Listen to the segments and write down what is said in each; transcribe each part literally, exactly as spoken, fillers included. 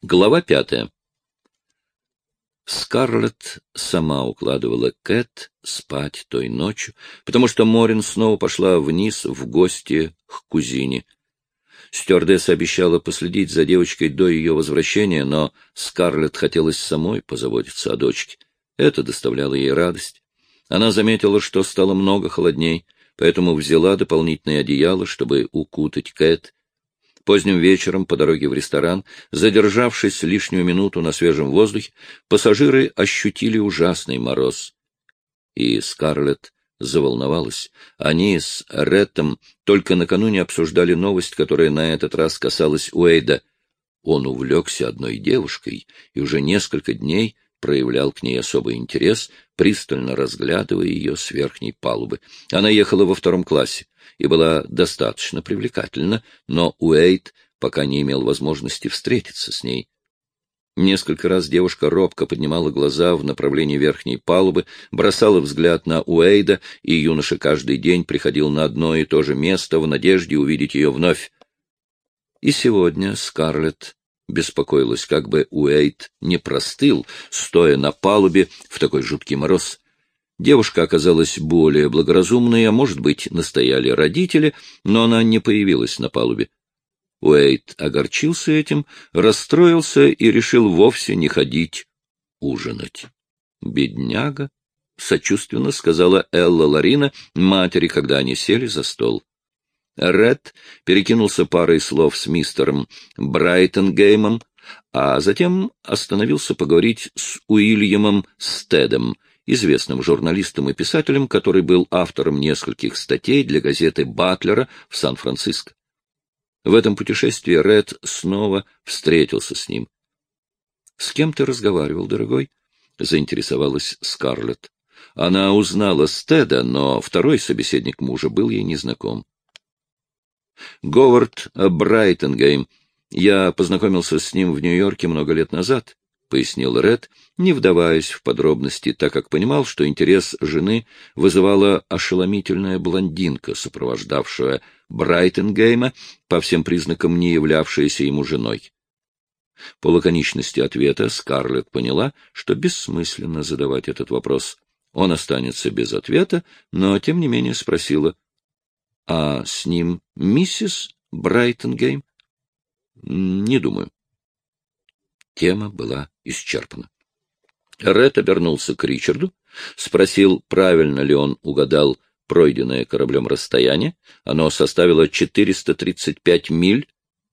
Глава пятая. Скарлетт сама укладывала Кэт спать той ночью, потому что Морин снова пошла вниз в гости к кузине. Стюардесса обещала последить за девочкой до ее возвращения, но Скарлетт хотелось самой позаботиться о дочке. Это доставляло ей радость. Она заметила, что стало много холодней, поэтому взяла дополнительное одеяло, чтобы укутать Кэт. Поздним вечером по дороге в ресторан, задержавшись лишнюю минуту на свежем воздухе, пассажиры ощутили ужасный мороз. И Скарлетт заволновалась. Они с Реттом только накануне обсуждали новость, которая на этот раз касалась Уэйда. Он увлекся одной девушкой и уже несколько дней проявлял к ней особый интерес, пристально разглядывая ее с верхней палубы. Она ехала во втором классе и была достаточно привлекательна, но Уэйд пока не имел возможности встретиться с ней. Несколько раз девушка робко поднимала глаза в направлении верхней палубы, бросала взгляд на Уэйда, и юноша каждый день приходил на одно и то же место в надежде увидеть ее вновь. И сегодня Скарлетт беспокоилась, как бы Уэйд не простыл, стоя на палубе в такой жуткий мороз. Девушка оказалась более благоразумной, а может быть, настояли родители, но она не появилась на палубе. Уэйд огорчился этим, расстроился и решил вовсе не ходить ужинать. «Бедняга», — сочувственно сказала Элла Ларина матери, когда они сели за стол. Ред перекинулся парой слов с мистером Брайтонгеймом, а затем остановился поговорить с Уильямом Стедом, известным журналистом и писателем, который был автором нескольких статей для газеты «Батлера» в Сан-Франциско. В этом путешествии Ред снова встретился с ним. — С кем ты разговаривал, дорогой? — заинтересовалась Скарлетт. Она узнала Стеда, но второй собеседник мужа был ей незнаком. — Говард Брайтонгейм. Я познакомился с ним в Нью-Йорке много лет назад, — пояснил Ред, не вдаваясь в подробности, так как понимал, что интерес жены вызывала ошеломительная блондинка, сопровождавшая Брайтонгейма, по всем признакам не являвшаяся ему женой. По лаконичности ответа Скарлетт поняла, что бессмысленно задавать этот вопрос. Он останется без ответа, но тем не менее спросила: — А с ним миссис Брайтонгейм? — Не думаю. Тема была исчерпана. Ред обернулся к Ричарду, спросил, правильно ли он угадал пройденное кораблем расстояние. Оно составило четыреста тридцать пять миль.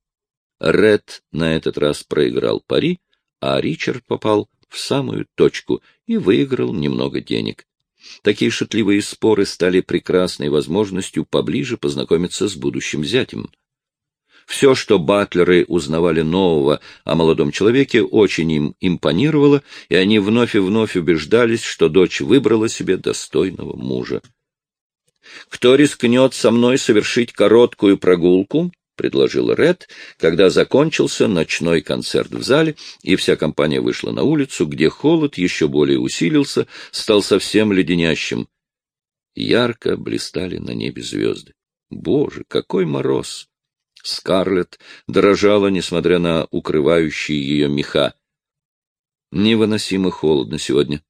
Ред на этот раз проиграл пари, а Ричард попал в самую точку и выиграл немного денег. Такие шутливые споры стали прекрасной возможностью поближе познакомиться с будущим зятем. Все, что батлеры узнавали нового о молодом человеке, очень им импонировало, и они вновь и вновь убеждались, что дочь выбрала себе достойного мужа. «Кто рискнет со мной совершить короткую прогулку?» — предложил Ред, когда закончился ночной концерт в зале, и вся компания вышла на улицу, где холод еще более усилился, стал совсем леденящим. Ярко блистали на небе звезды. Боже, какой мороз! Скарлетт дрожала, несмотря на укрывающие ее меха. Невыносимо холодно сегодня.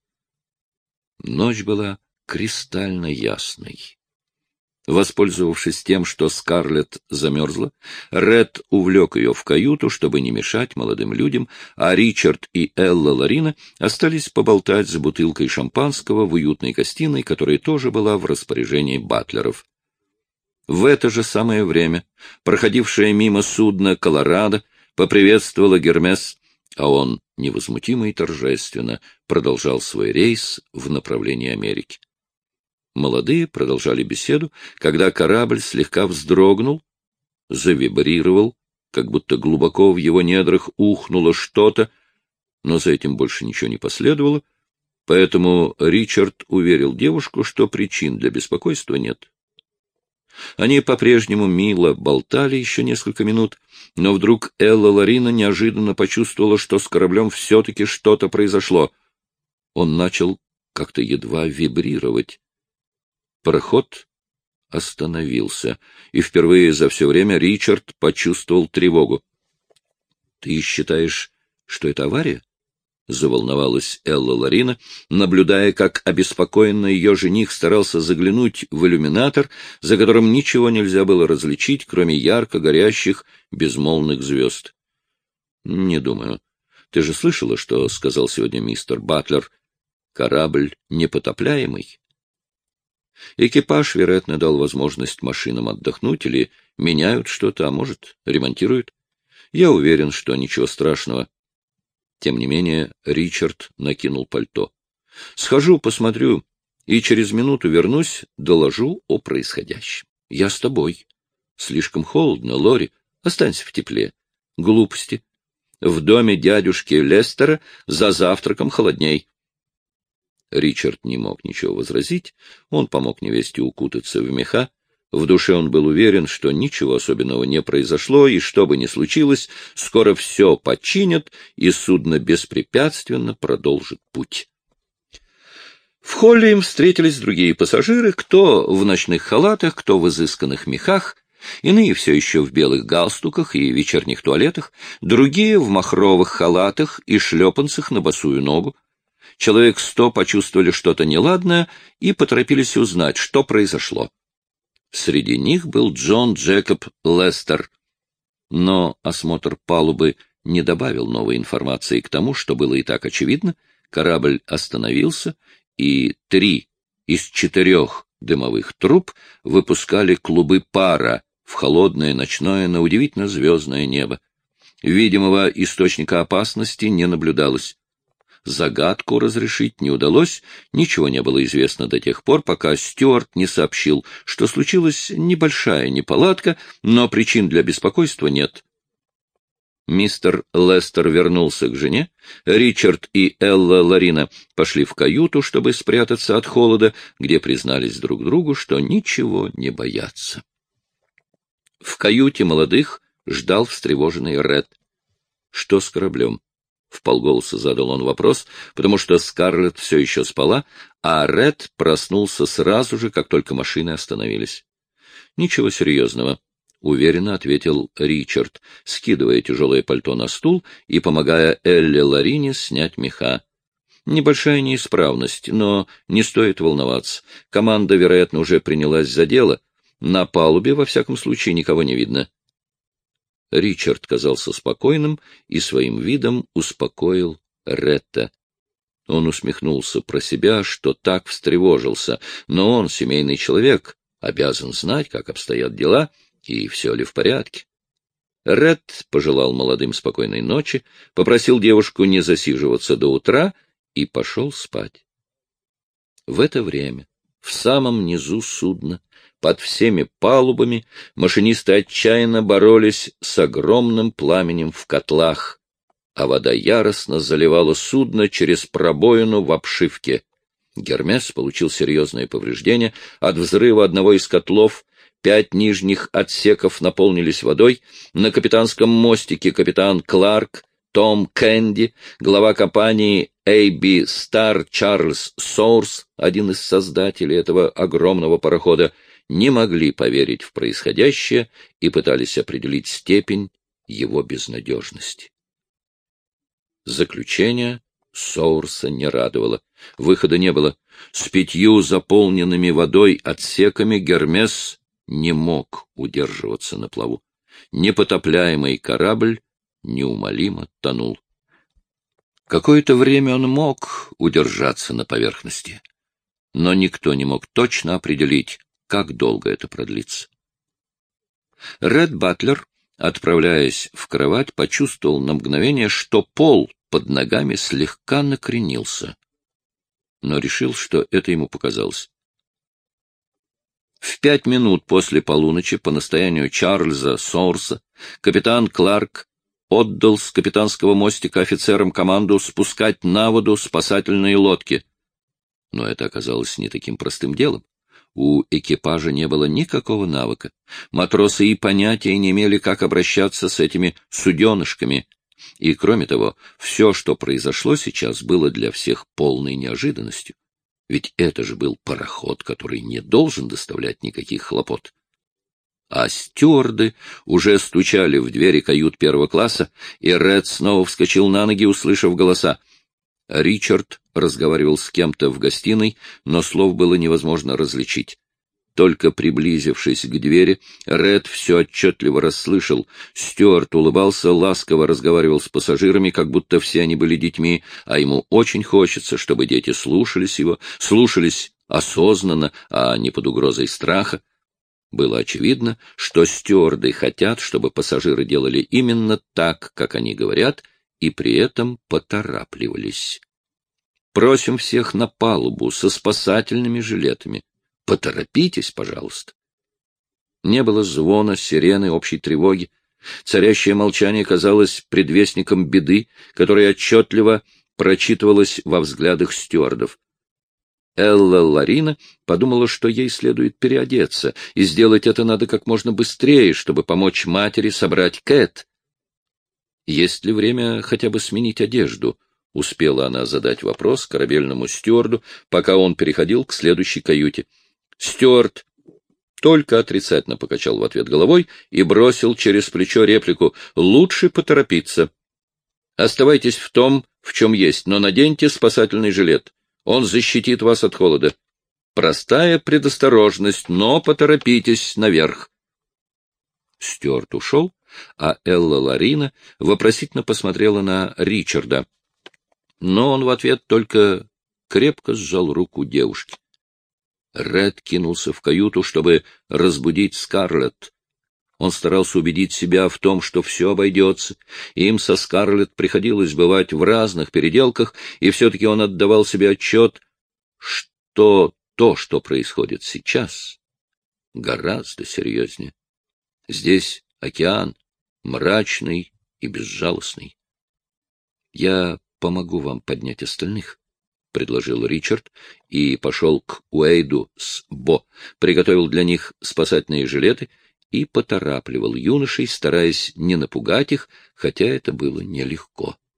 Ночь была кристально ясной. Воспользовавшись тем, что Скарлетт замерзла, Ред увлек ее в каюту, чтобы не мешать молодым людям, а Ричард и Элла Ларина остались поболтать за бутылкой шампанского в уютной гостиной, которая тоже была в распоряжении батлеров. В это же самое время проходившее мимо судно «Колорадо» поприветствовало Гермес, а он невозмутимо и торжественно продолжал свой рейс в направлении Америки. Молодые продолжали беседу, когда корабль слегка вздрогнул, завибрировал, как будто глубоко в его недрах ухнуло что-то, но за этим больше ничего не последовало, поэтому Ричард уверил девушку, что причин для беспокойства нет. Они по-прежнему мило болтали еще несколько минут, но вдруг Элла Ларина неожиданно почувствовала, что с кораблем все-таки что-то произошло. Он начал как-то едва вибрировать. Пароход остановился, и впервые за все время Ричард почувствовал тревогу. — Ты считаешь, Что это авария? Заволновалась Элла Ларина, наблюдая, как обеспокоенно ее жених старался заглянуть в иллюминатор, за которым ничего нельзя было различить, кроме ярко горящих безмолвных звезд. — Не думаю. Ты же слышала, что сказал сегодня мистер Батлер? Корабль непотопляемый. Экипаж, вероятно, дал возможность машинам отдохнуть или меняют что-то, а может, ремонтируют. Я уверен, что ничего страшного. Тем не менее, Ричард накинул пальто. — Схожу, посмотрю, и через минуту вернусь, доложу о происходящем. — Я с тобой. — Слишком холодно, Лори. Останься в тепле. — Глупости. В доме дядюшки Лестера за завтраком холодней. Ричард не мог ничего возразить. Он помог невесте укутаться в меха. В душе он был уверен, что ничего особенного не произошло, и что бы ни случилось, скоро все починят, и судно беспрепятственно продолжит путь. В холле им встретились другие пассажиры, кто в ночных халатах, кто в изысканных мехах, иные все еще в белых галстуках и вечерних туалетах, другие в махровых халатах и шлепанцах на босую ногу. Человек сто почувствовали что-то неладное и поторопились узнать, что произошло. Среди них был Джон Джекоб Лестер. Но осмотр палубы не добавил новой информации к тому, что было и так очевидно. Корабль остановился, и три из четырех дымовых труб выпускали клубы пара в холодное ночное, на удивительно звездное небо. Видимого источника опасности не наблюдалось. Загадку разрешить не удалось, ничего не было известно до тех пор, пока Стюарт не сообщил, что случилась небольшая неполадка, но причин для беспокойства нет. Мистер Лестер вернулся к жене, Ричард и Элла Ларина пошли в каюту, чтобы спрятаться от холода, где признались друг другу, что ничего не боятся. В каюте молодых ждал встревоженный Ред. Что с кораблем? Вполголоса задал он вопрос, потому что Скарлетт все еще спала, а Ред проснулся сразу же, как только машины остановились. — Ничего серьезного, — уверенно ответил Ричард, скидывая тяжелое пальто на стул и помогая Элле Ларине снять меха. — Небольшая неисправность, но не стоит волноваться. Команда, вероятно, уже принялась за дело. На палубе, во всяком случае, никого не видно. Ричард казался спокойным и своим видом успокоил Ретта. Он усмехнулся про себя, что так встревожился, но он, семейный человек, обязан знать, как обстоят дела и все ли в порядке. Ред пожелал молодым спокойной ночи, попросил девушку не засиживаться до утра и пошел спать. В это время в самом низу судна, под всеми палубами, машинисты отчаянно боролись с огромным пламенем в котлах, а вода яростно заливала судно через пробоину в обшивке. Гермес получил серьезные повреждения. От взрыва одного из котлов пять нижних отсеков наполнились водой. На капитанском мостике капитан Кларк, Том Кэнди, глава компании эй би Star Чарльз Соурс, один из создателей этого огромного парохода, не могли поверить в происходящее и пытались определить степень его безнадежности. Заключение Соурса не радовало. Выхода не было. С пятью заполненными водой отсеками Гермес не мог удерживаться на плаву. Непотопляемый корабль неумолимо тонул. Какое-то время он мог удержаться на поверхности, но никто не мог точно определить, как долго это продлится. Ред Батлер, отправляясь в кровать, почувствовал на мгновение, что пол под ногами слегка накренился, но решил, что это ему показалось. В пять минут после полуночи по настоянию Чарльза Соурса капитан Кларк отдал с капитанского мостика офицерам команду спускать на воду спасательные лодки. Но это оказалось не таким простым делом. У экипажа не было никакого навыка. Матросы и понятия не имели, как обращаться с этими суденышками. И, кроме того, все, что произошло сейчас, было для всех полной неожиданностью. Ведь это же был пароход, который не должен доставлять никаких хлопот. А стюарды уже стучали в двери кают первого класса, и Ред снова вскочил на ноги, услышав голоса. Ричард разговаривал с кем-то в гостиной, но слов было невозможно различить. Только приблизившись к двери, Ред все отчетливо расслышал. Стюарт улыбался, ласково разговаривал с пассажирами, как будто все они были детьми, а ему очень хочется, чтобы дети слушались его, слушались осознанно, а не под угрозой страха. Было очевидно, что стюарды хотят, чтобы пассажиры делали именно так, как они говорят, и при этом поторапливались. Просим всех на палубу со спасательными жилетами. Поторопитесь, пожалуйста. Не было звона, сирены, общей тревоги. Царящее молчание казалось предвестником беды, которая отчетливо прочитывалась во взглядах стюардов. Элла Ларина подумала, что ей следует переодеться, и сделать это надо как можно быстрее, чтобы помочь матери собрать Кэт. Есть ли время хотя бы сменить одежду? Успела она задать вопрос корабельному стюарду, пока он переходил к следующей каюте. Стюарт только отрицательно покачал в ответ головой и бросил через плечо реплику: «Лучше поторопиться. Оставайтесь в том, в чем есть, но наденьте спасательный жилет. Он защитит вас от холода. Простая предосторожность, но поторопитесь наверх». Стюарт ушел, а Элла Ларина вопросительно посмотрела на Ричарда. Но он в ответ только крепко сжал руку девушки. Ред кинулся в каюту, чтобы разбудить Скарлетт. Он старался убедить себя в том, что все обойдется. Им со Скарлетт приходилось бывать в разных переделках, и все-таки он отдавал себе отчет, что то, что происходит сейчас, гораздо серьезнее. Здесь океан, мрачный и безжалостный. — Я помогу вам поднять остальных, — предложил Ричард и пошел к Уэйду с Бо, приготовил для них спасательные жилеты и поторапливал юношей, стараясь не напугать их, хотя это было нелегко.